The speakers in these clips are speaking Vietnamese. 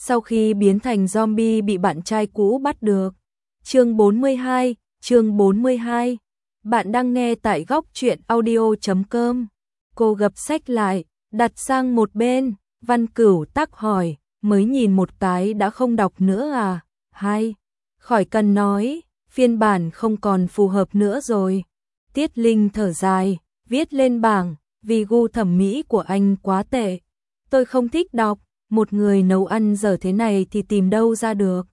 sau khi biến thành zombie bị bạn trai cũ bắt được. Chương 42. Bạn đang nghe tại góc truyện audio.com. Cô gập sách lại, đặt sang một bên, Văn Cửu Tắc hỏi, mới nhìn một cái đã không đọc nữa à? Hay, khỏi cần nói, phiên bản không còn phù hợp nữa rồi. Tiết Linh thở dài, viết lên bảng, vì gu thẩm mỹ của anh quá tệ. Tôi không thích đọc, một người nấu ăn dở thế này thì tìm đâu ra được.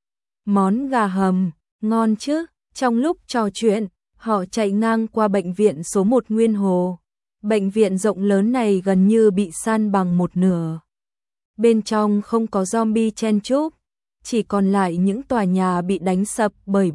Món gà hầm, ngon chứ. Trong lúc trò chuyện, họ chạy ngang qua bệnh viện số 1 Nguyên Hồ. Bệnh viện rộng lớn này gần như bị san bằng một nửa. Bên trong không có zombie chen chúc, chỉ còn lại những tòa nhà bị đánh sập bởi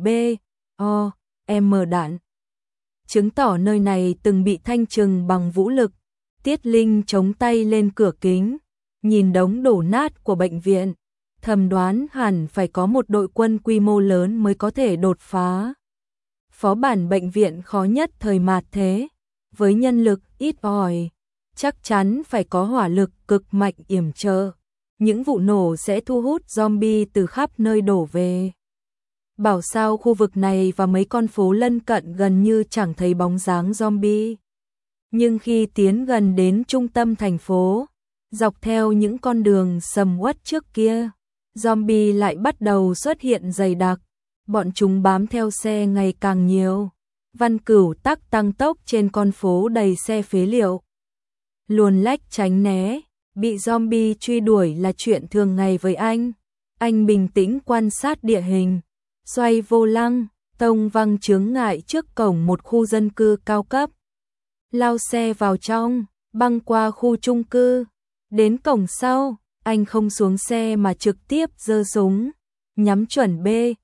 B.O.M đạn. Chứng tỏ nơi này từng bị thanh trừng bằng vũ lực. Tiết Linh chống tay lên cửa kính, nhìn đống đổ nát của bệnh viện, thầm đoán hẳn phải có một đội quân quy mô lớn mới có thể đột phá. Phó bản bệnh viện khó nhất thời mạt thế, với nhân lực ít ỏi, chắc chắn phải có hỏa lực cực mạnh yểm trợ. Những vụ nổ sẽ thu hút zombie từ khắp nơi đổ về. Bảo sao khu vực này và mấy con phố lân cận gần như chẳng thấy bóng dáng zombie. Nhưng khi tiến gần đến trung tâm thành phố, dọc theo những con đường sầm uất trước kia, zombie lại bắt đầu xuất hiện dày đặc. Bọn chúng bám theo xe ngày càng nhiều. Văn Cửu Tắc tăng tốc trên con phố đầy xe phế liệu. Luồn lách tránh né, bị zombie truy đuổi là chuyện thường ngày với anh. Anh bình tĩnh quan sát địa hình, xoay vô lăng, tông văng chướng ngại trước cổng một khu dân cư cao cấp. Lao xe vào trong, băng qua khu chung cư. Đến cổng sau, anh không xuống xe mà trực tiếp giơ súng, nhắm chuẩn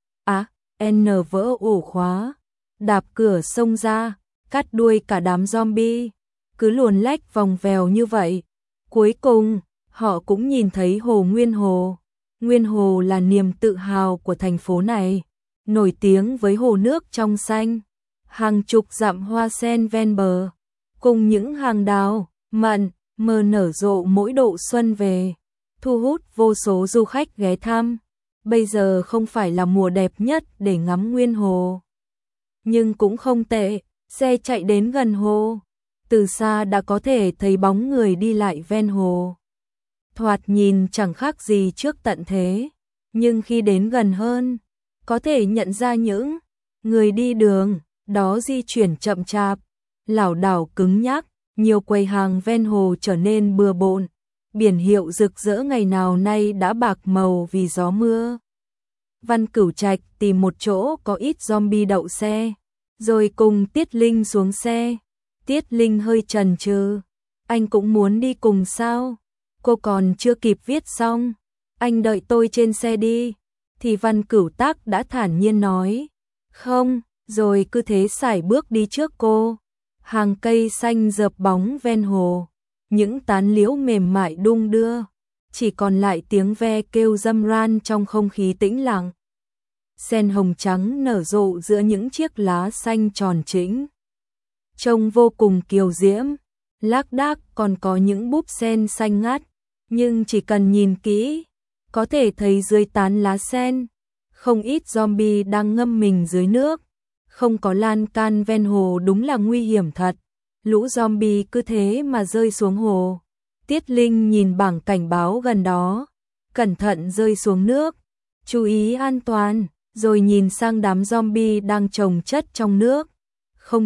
B.A.N vỡ ổ khóa, đạp cửa xông ra, cắt đuôi cả đám zombie. Cứ luồn lách vòng vèo như vậy, cuối cùng họ cũng nhìn thấy hồ Nguyên Hồ. Nguyên Hồ là niềm tự hào của thành phố này, nổi tiếng với hồ nước trong xanh, hàng chục dặm hoa sen ven bờ, cùng những hàng đào, mận, mơ nở rộ mỗi độ xuân về, thu hút vô số du khách ghé thăm. Bây giờ không phải là mùa đẹp nhất để ngắm Nguyên Hồ, nhưng cũng không tệ. Xe chạy đến gần hồ, từ xa đã có thể thấy bóng người đi lại ven hồ. Thoạt nhìn chẳng khác gì trước tận thế, nhưng khi đến gần hơn, có thể nhận ra những người đi đường đó di chuyển chậm chạp, lảo đảo cứng nhắc. Nhiều quầy hàng ven hồ trở nên bừa bộn, biển hiệu rực rỡ ngày nào nay đã bạc màu vì gió mưa. Văn Cửu Trạch tìm một chỗ có ít zombie đậu xe, rồi cùng Tiết Linh xuống xe. Tiết Linh hơi chần chừ, anh cũng muốn đi cùng sao? Cô còn chưa kịp viết xong, anh đợi tôi trên xe đi. Thì Văn Cửu Tắc đã thản nhiên nói, không, rồi cứ thế sải bước đi trước cô. Hàng cây xanh rợp bóng ven hồ, những tán liễu mềm mại đung đưa, chỉ còn lại tiếng ve kêu râm ran trong không khí tĩnh lặng. Sen hồng trắng nở rộ giữa những chiếc lá xanh tròn trĩnh, trông vô cùng kiều diễm. Lác đác còn có những búp sen xanh ngắt, nhưng chỉ cần nhìn kỹ, có thể thấy dưới tán lá sen, không ít zombie đang ngâm mình dưới nước. Không có lan can ven hồ đúng là nguy hiểm thật. Lũ zombie cứ thế mà rơi xuống hồ. Tiết Linh nhìn bảng cảnh báo gần đó, cẩn thận rơi xuống nước, chú ý an toàn, rồi nhìn sang đám zombie đang chồng chất trong nước. Không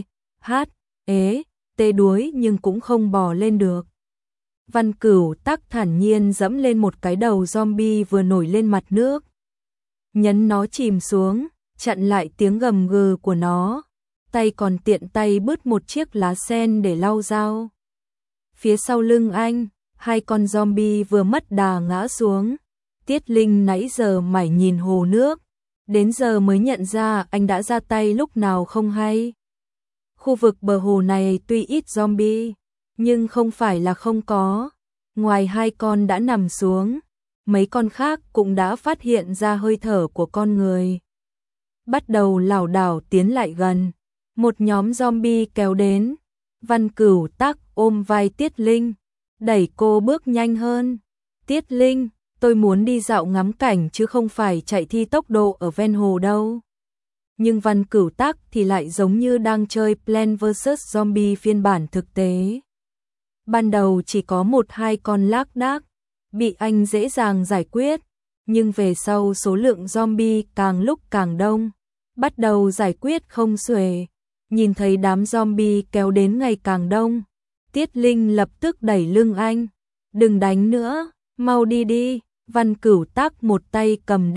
tê đuối nhưng cũng không bò lên được. Văn Cửu Tắc thản nhiên dẫm lên một cái đầu zombie vừa nổi lên mặt nước, nhấn nó chìm xuống, chặn lại tiếng gầm gừ của nó, tay còn tiện tay bứt một chiếc lá sen để lau dao. Phía sau lưng anh, hai con zombie vừa mất đà ngã xuống. Tiết Linh nãy giờ mải nhìn hồ nước, đến giờ mới nhận ra anh đã ra tay lúc nào không hay. Khu vực bờ hồ này tuy ít zombie, nhưng không phải là không có. Ngoài hai con đã nằm xuống, mấy con khác cũng đã phát hiện ra hơi thở của con người, bắt đầu lảo đảo tiến lại gần. Một nhóm zombie kéo đến, Văn Cửu Tắc ôm vai Tiết Linh, đẩy cô bước nhanh hơn. Tiết Linh, tôi muốn đi dạo ngắm cảnh chứ không phải chạy thi tốc độ ở ven hồ đâu. Nhưng Văn Cửu Tác thì lại giống như đang chơi Plants vs Zombie phiên bản thực tế. Ban đầu chỉ có 1-2 con lác đác, bị anh dễ dàng giải quyết, nhưng về sau số lượng zombie càng lúc càng đông, bắt đầu giải quyết không xuể. Nhìn thấy đám zombie kéo đến ngày càng đông, Tiết Linh lập tức đẩy lưng anh. Đừng đánh nữa, mau đi đi. Văn Cửu Tác một tay cầm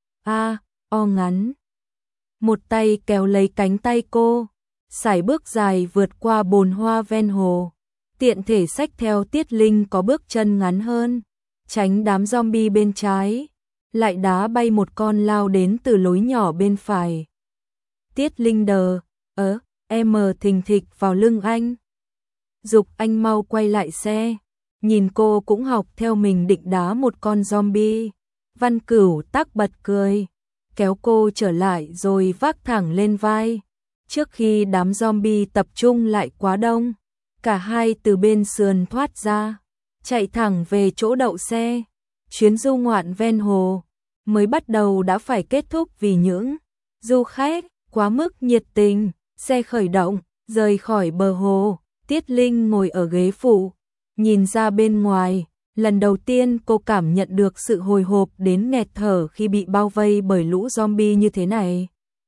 o ngắn, một tay kéo lấy cánh tay cô, sải bước dài vượt qua bồn hoa ven hồ, tiện thể xách theo Tiết Linh có bước chân ngắn hơn, tránh đám zombie bên trái, lại đá bay một con lao đến từ lối nhỏ bên phải. Tiết Linh thình thịch vào lưng anh, giục anh mau quay lại xe. Nhìn cô cũng học theo mình định đá một con zombie. Văn Cửu Tác bật cười, kéo cô trở lại rồi vác thẳng lên vai. Trước khi đám zombie tập trung lại quá đông, cả hai từ bên sườn thoát ra, chạy thẳng về chỗ đậu xe. Chuyến du ngoạn ven hồ mới bắt đầu đã phải kết thúc vì những du khách quá mức nhiệt tình. Xe khởi động, rời khỏi bờ hồ, Tiết Linh ngồi ở ghế phụ, nhìn ra bên ngoài. Lần đầu tiên cô cảm nhận được sự hồi hộp đến nghẹt thở khi bị bao vây bởi lũ zombie như thế này.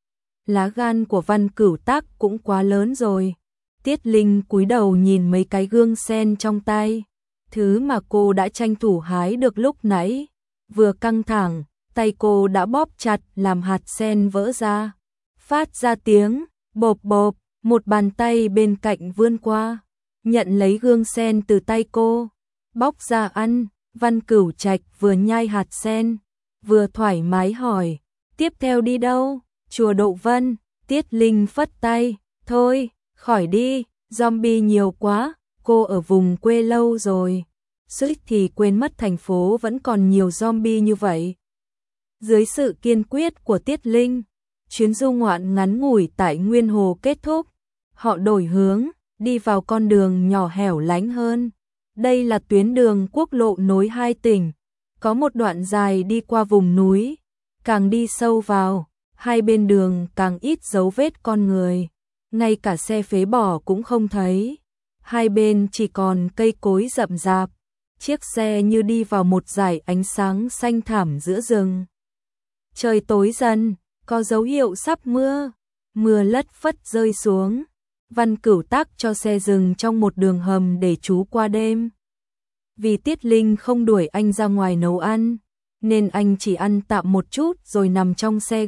Lá gan của Văn Cửu Tác cũng quá lớn rồi. Tiết Linh cúi đầu nhìn mấy cái gương sen trong tay, thứ mà cô đã tranh thủ hái được lúc nãy. Vừa căng thẳng, tay cô đã bóp chặt làm hạt sen vỡ ra, phát ra tiếng bộp bộp. Một bàn tay bên cạnh vươn qua, nhận lấy gương sen từ tay cô, bóc ra ăn. Văn Cửu Trạch vừa nhai hạt sen, vừa thoải mái hỏi, tiếp theo đi đâu? Chùa Độ Vân. Tiết Linh phất tay, thôi, khỏi đi, zombie nhiều quá, cô ở vùng quê lâu rồi, suýt thì quên mất thành phố vẫn còn nhiều zombie như vậy. Dưới sự kiên quyết của Tiết Linh, chuyến du ngoạn ngắn ngủi tại Nguyên Hồ kết thúc. Họ đổi hướng, đi vào con đường nhỏ hẻo lánh hơn. Đây là tuyến đường quốc lộ nối hai tỉnh, có một đoạn dài đi qua vùng núi. Càng đi sâu vào, hai bên đường càng ít dấu vết con người, ngay cả xe phế bỏ cũng không thấy. Hai bên chỉ còn cây cối rậm rạp, chiếc xe như đi vào một dải ánh sáng xanh thẳm giữa rừng. Trời tối dần, có dấu hiệu sắp mưa, mưa lất phất rơi xuống. Văn Cửu Tác cho xe dừng trong một đường hầm để trú qua đêm. Vì Tiết Linh không đuổi anh ra ngoài nấu ăn, nên anh chỉ ăn tạm một chút rồi nằm trong xe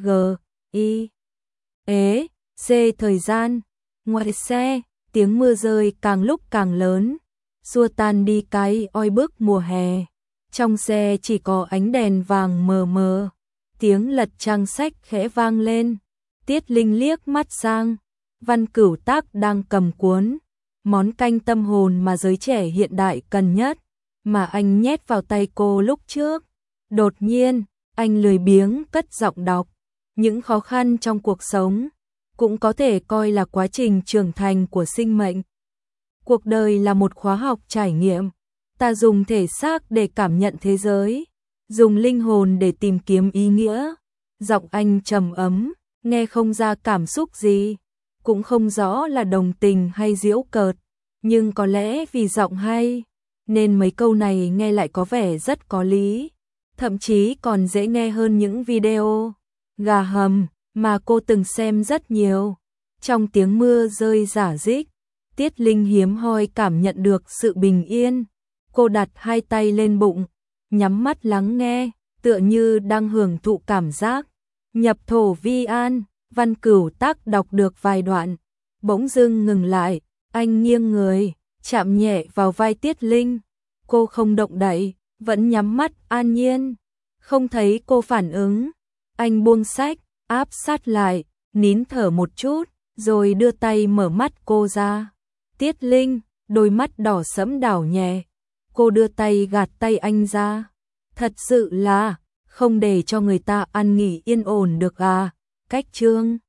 thời gian. Ngoài xe, tiếng mưa rơi càng lúc càng lớn, xua tan đi cái oi bức mùa hè. Trong xe chỉ có ánh đèn vàng mờ mờ, tiếng lật trang sách khẽ vang lên. Tiết Linh liếc mắt sang, Văn Cửu Tác đang cầm cuốn Món canh tâm hồn mà giới trẻ hiện đại cần nhất, mà anh nhét vào tay cô lúc trước. Đột nhiên, anh lười biếng cất giọng đọc. Những khó khăn trong cuộc sống cũng có thể coi là quá trình trưởng thành của sinh mệnh. Cuộc đời là một khóa học trải nghiệm. Ta dùng thể xác để cảm nhận thế giới, dùng linh hồn để tìm kiếm ý nghĩa. Giọng anh trầm ấm, nghe không ra cảm xúc gì, cũng không rõ là đồng tình hay giễu cợt, nhưng có lẽ vì giọng hay, nên mấy câu này nghe lại có vẻ rất có lý, thậm chí còn dễ nghe hơn những video gà hầm mà cô từng xem rất nhiều. Trong tiếng mưa rơi rả rích, Tiết Linh hiếm hoi cảm nhận được sự bình yên. Cô đặt hai tay lên bụng, nhắm mắt lắng nghe, tựa như đang hưởng thụ cảm giác nhập thổ vi an. Văn Cửu Tác đọc được vài đoạn, bỗng dưng ngừng lại, anh nghiêng người, chạm nhẹ vào vai Tiết Linh. Cô không động đậy, vẫn nhắm mắt an nhiên. Không thấy cô phản ứng, anh buông sách, áp sát lại, nín thở một chút, rồi đưa tay mở mắt cô ra. Tiết Linh, đôi mắt đỏ sẫm đảo nhẹ. Cô đưa tay gạt tay anh ra. Thật sự là không để cho người ta ăn nghỉ yên ổn được à? Cách chương